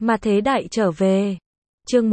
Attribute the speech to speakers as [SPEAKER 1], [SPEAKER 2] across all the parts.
[SPEAKER 1] Mà thế đại trở về. Chương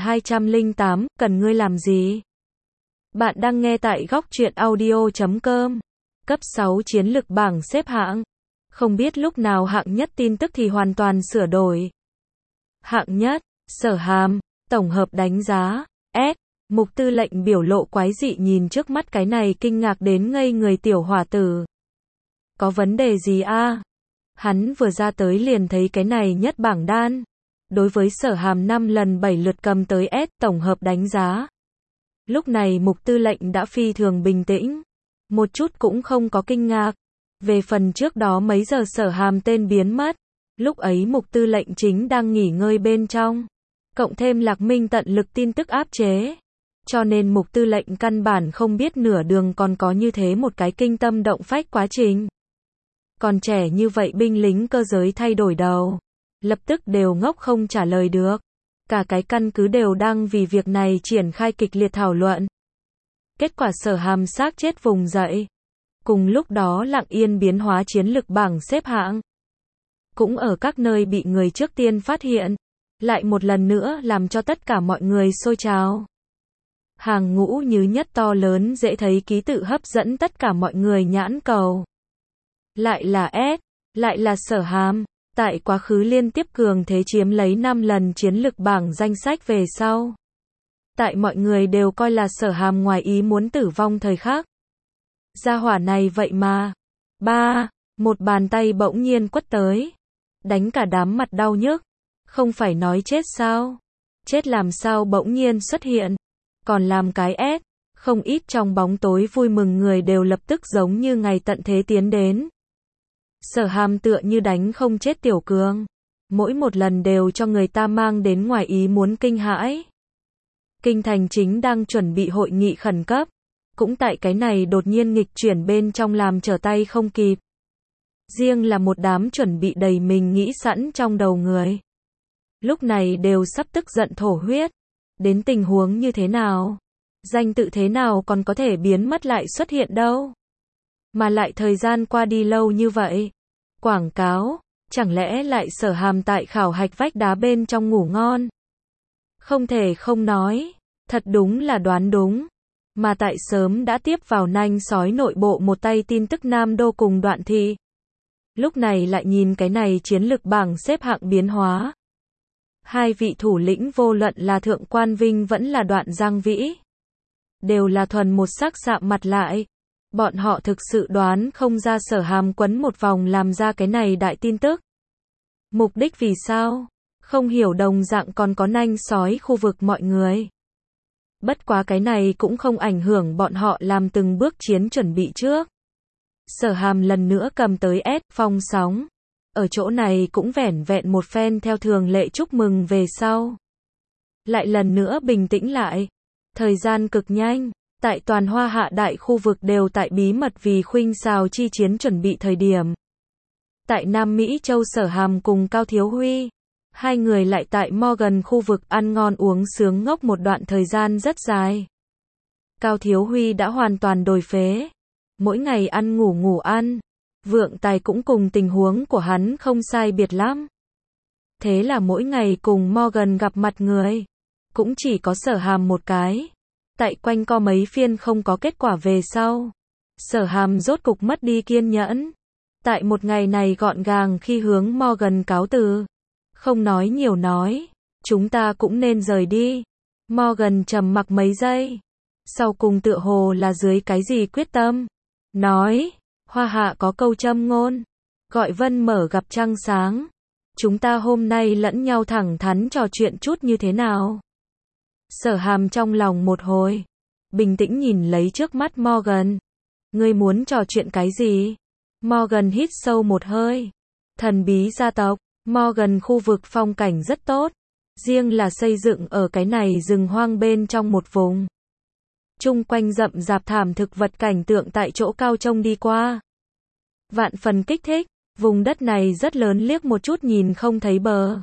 [SPEAKER 1] 1208, cần ngươi làm gì? Bạn đang nghe tại góc truyện audio.com. Cấp 6 chiến lực bảng xếp hạng. Không biết lúc nào hạng nhất tin tức thì hoàn toàn sửa đổi. Hạng nhất, Sở Hàm, tổng hợp đánh giá, S. Mục tư lệnh biểu lộ quái dị nhìn trước mắt cái này kinh ngạc đến ngây người tiểu hỏa tử. Có vấn đề gì a? Hắn vừa ra tới liền thấy cái này nhất bảng đan. Đối với Sở Hàm 5 lần 7 lượt cầm tới S tổng hợp đánh giá. Lúc này mục tư lệnh đã phi thường bình tĩnh. Một chút cũng không có kinh ngạc. Về phần trước đó mấy giờ Sở Hàm tên biến mất. Lúc ấy mục tư lệnh chính đang nghỉ ngơi bên trong. Cộng thêm Lạc Minh tận lực tin tức áp chế. Cho nên mục tư lệnh căn bản không biết nửa đường còn có như thế một cái kinh tâm động phách quá trình. Còn trẻ như vậy binh lính cơ giới thay đổi đầu. Lập tức đều ngốc không trả lời được. Cả cái căn cứ đều đang vì việc này triển khai kịch liệt thảo luận. Kết quả Sở Hàm xác chết vùng dậy. Cùng lúc đó lặng yên biến hóa chiến lực bảng xếp hạng. Cũng ở các nơi bị người trước tiên phát hiện. Lại một lần nữa làm cho tất cả mọi người sôi trào. Hàng ngũ như nhất to lớn dễ thấy ký tự hấp dẫn tất cả mọi người nhãn cầu. Lại là S, lại là Sở Hàm. Tại quá khứ liên tiếp cường thế chiếm lấy 5 lần chiến lực bảng danh sách về sau. Tại mọi người đều coi là Sở Hàm ngoài ý muốn tử vong thời khắc. Gia hỏa này vậy mà. Một bàn tay bỗng nhiên quất tới. Đánh cả đám mặt đau nhức. Không phải nói chết sao? Chết làm sao bỗng nhiên xuất hiện. Còn làm cái S. Không ít trong bóng tối vui mừng người đều lập tức giống như ngày tận thế tiến đến. Sở Hàm tựa như đánh không chết tiểu cường. Mỗi một lần đều cho người ta mang đến ngoài ý muốn kinh hãi. Kinh thành chính đang chuẩn bị hội nghị khẩn cấp. Cũng tại cái này đột nhiên nghịch chuyển bên trong làm trở tay không kịp. Riêng là một đám chuẩn bị đầy mình nghĩ sẵn trong đầu người. Lúc này đều sắp tức giận thổ huyết. Đến tình huống như thế nào? Danh tự thế nào còn có thể biến mất lại xuất hiện đâu? Mà lại thời gian qua đi lâu như vậy. Quảng cáo, chẳng lẽ lại Sở Hàm tại khảo hạch vách đá bên trong ngủ ngon? Không thể không nói, thật đúng là đoán đúng. Mà tại sớm đã tiếp vào nanh sói nội bộ một tay tin tức Nam Đô cùng Đoạn Thị. Lúc này lại nhìn cái này chiến lực bảng xếp hạng biến hóa. Hai vị thủ lĩnh vô luận là Thượng Quan Vinh vẫn là Đoạn Giang Vĩ. Đều là thuần một sắc sạm mặt lại. Bọn họ thực sự đoán không ra Sở Hàm quấn một vòng làm ra cái này đại tin tức. Mục đích vì sao? Không hiểu đồng dạng còn có nanh sói khu vực mọi người. Bất quá cái này cũng không ảnh hưởng bọn họ làm từng bước chiến chuẩn bị trước. Sở Hàm lần nữa cầm tới S phong sóng. Ở chỗ này cũng vẻn vẹn một phen theo thường lệ chúc mừng về sau. Lại lần nữa bình tĩnh lại. Thời gian cực nhanh. Tại toàn Hoa Hạ đại khu vực đều tại bí mật vì khuynh xào chi chiến chuẩn bị thời điểm. Tại Nam Mỹ Châu Sở Hàm cùng Cao Thiếu Huy. Hai người lại tại Morgan khu vực ăn ngon uống sướng ngốc một đoạn thời gian rất dài. Cao Thiếu Huy đã hoàn toàn đổi phế. Mỗi ngày ăn ngủ ăn. Vượng Tài cũng cùng tình huống của hắn không sai biệt lắm. Thế là mỗi ngày cùng Morgan gặp mặt người. Cũng chỉ có Sở Hàm một cái. Tại quanh co mấy phiên không có kết quả về sau. Sở Hàm rốt cục mất đi kiên nhẫn. Tại một ngày này gọn gàng khi hướng Morgan cáo từ. Không nói nhiều nói. Chúng ta cũng nên rời đi. Morgan trầm mặc mấy giây. Sau cùng tựa hồ là dưới cái gì quyết tâm. Nói. Hoa Hạ có câu châm ngôn. Gọi vân mở gặp trăng sáng. Chúng ta hôm nay lẫn nhau thẳng thắn trò chuyện chút như thế nào? Sở Hàm trong lòng một hồi. Bình tĩnh nhìn lấy trước mắt Morgan. Ngươi muốn trò chuyện cái gì? Morgan hít sâu một hơi. Thần bí gia tộc. Morgan khu vực phong cảnh rất tốt. Riêng là xây dựng ở cái này rừng hoang bên trong một vùng. Chung quanh rậm rạp thảm thực vật cảnh tượng tại chỗ cao trông đi qua. Vạn phần kích thích. Vùng đất này rất lớn liếc một chút nhìn không thấy bờ.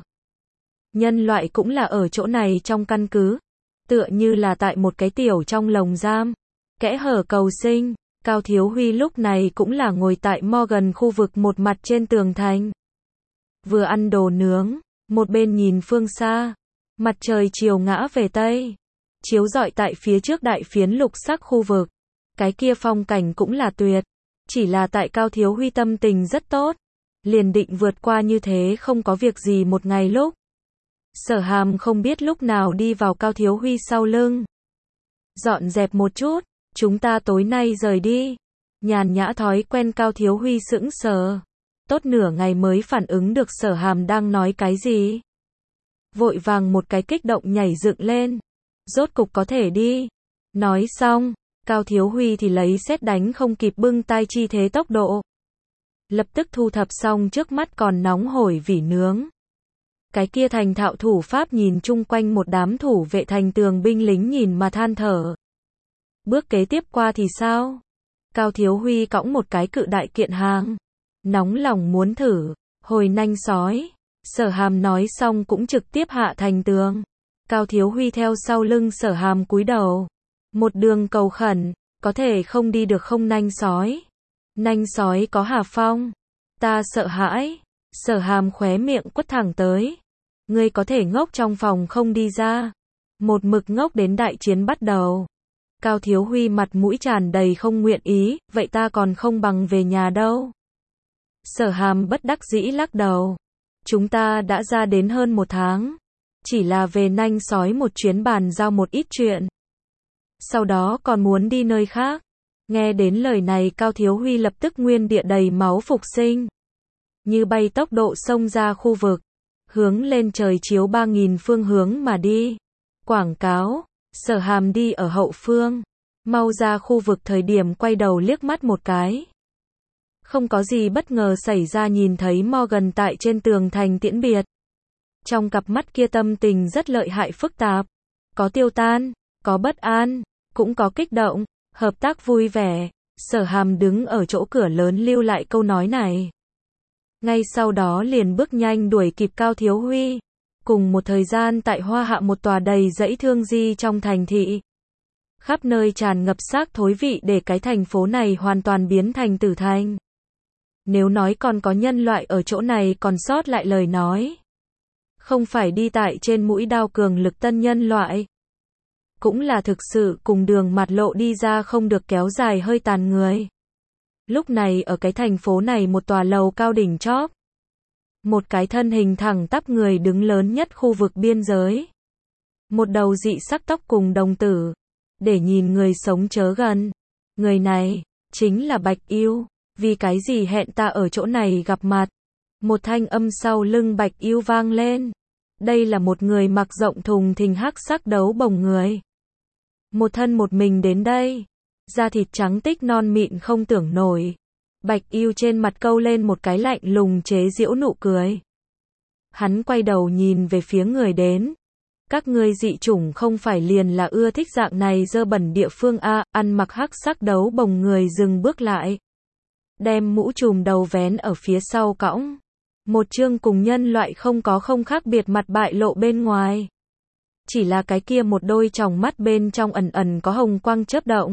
[SPEAKER 1] Nhân loại cũng là ở chỗ này trong căn cứ. Tựa như là tại một cái tiểu trong lồng giam. Kẽ hở cầu sinh. Cao Thiếu Huy lúc này cũng là ngồi tại Morgan khu vực một mặt trên tường thành. Vừa ăn đồ nướng. Một bên nhìn phương xa, mặt trời chiều ngã về Tây, chiếu rọi tại phía trước đại phiến lục sắc khu vực. Cái kia phong cảnh cũng là tuyệt, chỉ là tại Cao Thiếu Huy tâm tình rất tốt, liền định vượt qua như thế không có việc gì một ngày lúc. Sở Hàm không biết lúc nào đi vào Cao Thiếu Huy sau lưng. Dọn dẹp một chút, chúng ta tối nay rời đi. Nhàn nhã thói quen Cao Thiếu Huy sững sờ. Tốt nửa ngày mới phản ứng được Sở Hàm đang nói cái gì. Vội vàng một cái kích động nhảy dựng lên. Rốt cục có thể đi. Nói xong, Cao Thiếu Huy thì lấy sét đánh không kịp bưng tay chi thế tốc độ. Lập tức thu thập xong trước mắt còn nóng hổi vỉ nướng. Cái kia thành thạo thủ pháp nhìn chung quanh một đám thủ vệ thành tường binh lính nhìn mà than thở. Bước kế tiếp qua thì sao? Cao Thiếu Huy cõng một cái cự đại kiện hàng. Nóng lòng muốn thử, hồi nanh sói. Sở Hàm nói xong cũng trực tiếp hạ thành tường. Cao Thiếu Huy theo sau lưng Sở Hàm cúi đầu. Một đường cầu khẩn, có thể không đi được không nanh sói? Nanh sói có Hà Phong. Ta sợ hãi. Sở Hàm khóe miệng quất thẳng tới. Ngươi có thể ngốc trong phòng không đi ra. Một mực ngốc đến đại chiến bắt đầu. Cao Thiếu Huy mặt mũi tràn đầy không nguyện ý, vậy ta còn không bằng về nhà đâu. Sở Hàm bất đắc dĩ lắc đầu. Chúng ta đã ra đến hơn 1 tháng. Chỉ là về nanh sói một chuyến bàn giao một ít chuyện. Sau đó còn muốn đi nơi khác. Nghe đến lời này Cao Thiếu Huy lập tức nguyên địa đầy máu phục sinh. Như bay tốc độ xông ra khu vực. Hướng lên trời chiếu 3000 phương hướng mà đi. Quảng cáo. Sở Hàm đi ở hậu phương. Mau ra khu vực thời điểm quay đầu liếc mắt một cái. Không có gì bất ngờ xảy ra nhìn thấy Morgan tại trên tường thành tiễn biệt. Trong cặp mắt kia tâm tình rất lợi hại phức tạp. Có tiêu tan, có bất an, cũng có kích động, hợp tác vui vẻ. Sở Hàm đứng ở chỗ cửa lớn lưu lại câu nói này. Ngay sau đó liền bước nhanh đuổi kịp Cao Thiếu Huy. Cùng một thời gian tại Hoa Hạ một tòa đầy dãy thương di trong thành thị. Khắp nơi tràn ngập xác thối vị để cái thành phố này hoàn toàn biến thành tử thành. Nếu nói còn có nhân loại ở chỗ này còn sót lại lời nói. Không phải đi tại trên mũi đao cường lực tân nhân loại. Cũng là thực sự cùng đường mạt lộ đi ra không được kéo dài hơi tàn người. Lúc này ở cái thành phố này một tòa lầu cao đỉnh chóp. Một cái thân hình thẳng tắp người đứng lớn nhất khu vực biên giới. Một đầu dị sắc tóc cùng đồng tử. Để nhìn người sống chớ gần. Người này, chính là Bạch Yêu. Vì cái gì hẹn ta ở chỗ này gặp mặt. Một thanh âm sau lưng Bạch Yêu vang lên. Đây là một người mặc rộng thùng thình hắc sắc đấu bồng người. Một thân một mình đến đây. Da thịt trắng tích non mịn không tưởng nổi. Bạch Yêu trên mặt câu lên một cái lạnh lùng chế giễu nụ cười. Hắn quay đầu nhìn về phía người đến. Các ngươi dị chủng không phải liền là ưa thích dạng này dơ bẩn địa phương a? Ăn mặc hắc sắc đấu bồng người dừng bước lại. Đem mũ trùm đầu vén ở phía sau cõng. Một chương cùng nhân loại không có không khác biệt mặt bại lộ bên ngoài. Chỉ là cái kia một đôi tròng mắt bên trong ẩn ẩn có hồng quang chớp động.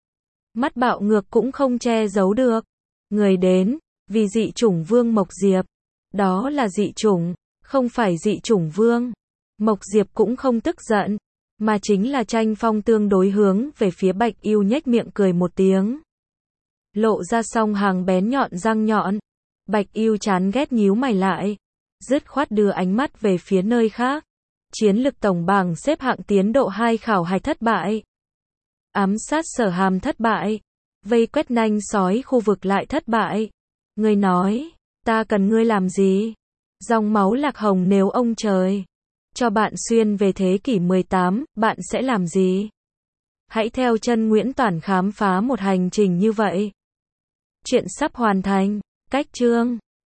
[SPEAKER 1] Mắt bạo ngược cũng không che giấu được. Người đến, vì dị chủng vương Mộc Diệp. Đó là dị chủng, không phải dị chủng vương. Mộc Diệp cũng không tức giận, mà chính là tranh phong tương đối hướng về phía Bạch Yêu nhếch miệng cười một tiếng. Lộ ra song hàng bén nhọn răng nhọn. Bạch Yêu chán ghét nhíu mày lại. Dứt khoát đưa ánh mắt về phía nơi khác. Chiến lực tổng bảng xếp hạng tiến độ 2 khảo hạch thất bại. Ám sát Sở Hàm thất bại. Vây quét nanh sói khu vực lại thất bại. Ngươi nói, ta cần ngươi làm gì? Dòng máu lạc hồng nếu ông trời cho bạn xuyên về thế kỷ 18, bạn sẽ làm gì? Hãy theo chân Nguyễn Toản khám phá một hành trình như vậy. Chuyện sắp hoàn thành. Cách chương